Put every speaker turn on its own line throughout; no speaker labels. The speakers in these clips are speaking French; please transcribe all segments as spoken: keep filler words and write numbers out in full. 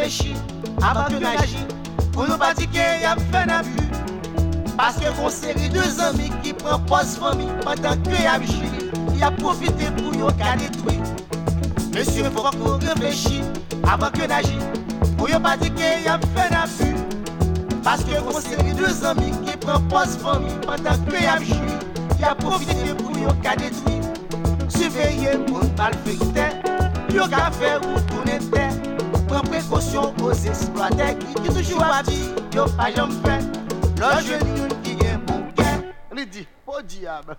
réfléchir avant que d'agir. On nous pas dit qu'il y a fait un abus. Parce que mon série de amis qui proposent famille pendant que y a joué, il a profité pour nous qu'à détruire. Monsieur, faut qu'on réfléchisse avant que d'agir. On nous pas dit qu'il y a fait un abus. Parce que mon série de amis qui proposent famille pendant que y a joué, il a profité pour nous qu'à détruire. Surveillez pour ne pas le faire. Yo ka fait ou tourner terre. Prends précaution aux exploiteurs qui toujours à dire yo pas jamais fait. Le jeune qui est bon cœur.
Il dit, oh diable.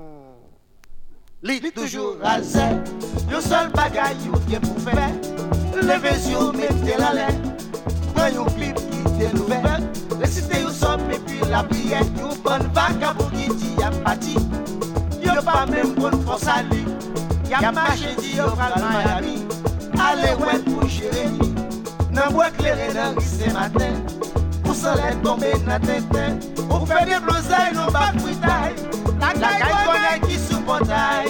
Li toujours rasé. Yo seul bagaille yo qui pour faire. Levez yo mettez la l'air. Prends yon clip qui t'est ouvert. Récitez yo somme et puis la prière. Yo bonne vagabond qui dit y'a parti. Yo pas même bonne force à lui. Y'a marché dit yo pral Miami. Allez ouais pour Jérémy. Nan bois éclairé dans ce matin. Pour soleil tomber dans tête. Pour faire des blousailles non pas fruitailles. La caille connaît qui sous portail.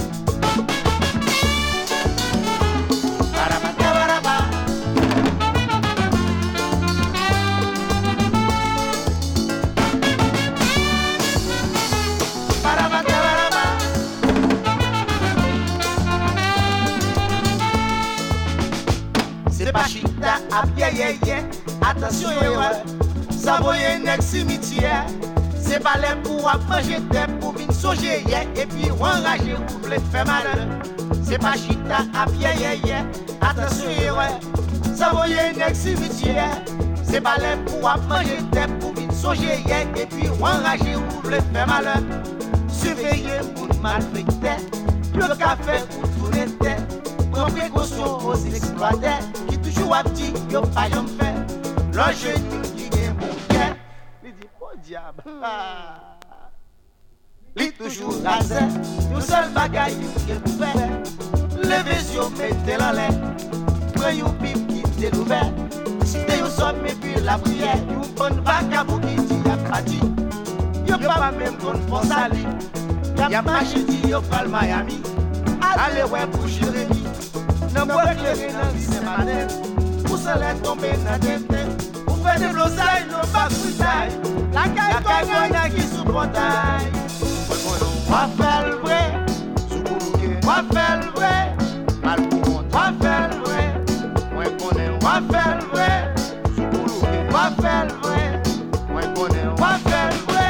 C'est pas chita à pied, yeah, yeah. Attention, yeah, ça voyait un cimetière. C'est pas l'air pour manger tête pour venir songer, yeah. Et puis enrager ou voulez faire malheur. C'est pas chita à pied, yeah, yeah. Attention, yeah, ça voyait un cimetière. C'est pas l'air pour manger tête pour venir songer, yeah. Et puis enrager ou voulez faire malheur. Surveillez pour mal faire tête. Le café pour tourner tête. Prends précaution aux exploiteurs qui toujours à petit, yo pas jamais fait. Le jeune qui est bon cœur.
Il dit, oh diable.
Li toujours rasé. Yo seul bagaille qui pour faire. Levez yo mettez la l'air. Prends yon pipe qui t'est ouvert. Citez yo somme et puis la prière. Yon bonne vagabond qui dit y'a pas dit. Yo pas même bonne force à lui. Y'a marché dit yo pral Miami. Allez ouais pour Jérémy. Nan bois éclairé dans ce matin. Pour soleil tomber dans tête. Pour faire des blousailles non pas fruitailles. La caille connaît qui sous portail. Moi faire le vrai. Moi faire le vrai.
Mal pour moi.
Moi faire le vrai.
Moi connais.
Moi faire le vrai. Moi faire le vrai.
Moi connais.
Moi faire le vrai.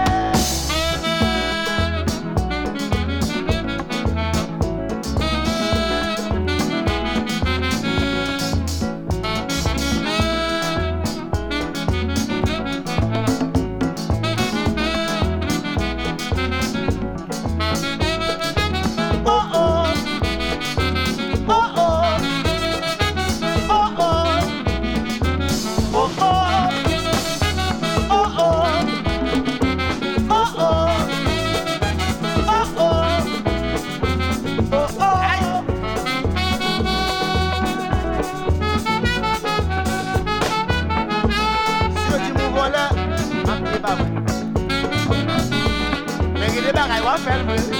Wa faire le vrai.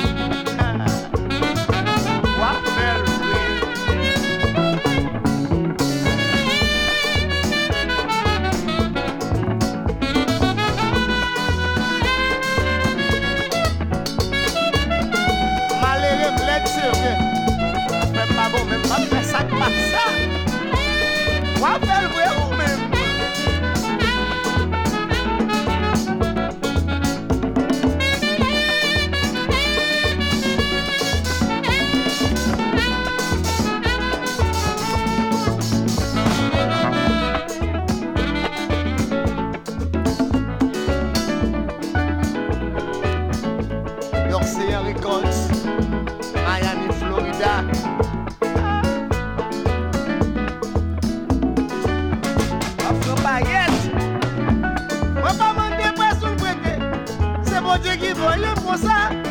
Wa faire le vrai. Malheureux bled c'est vrai. Même pas bon, même pas faire ça comme ça. Wa faire le vrai ou même. L'Océan Records, Miami, Florida. Afro Baguette. On va pas demander pour son prêter. C'est mon Dieu qui veut le pour ça.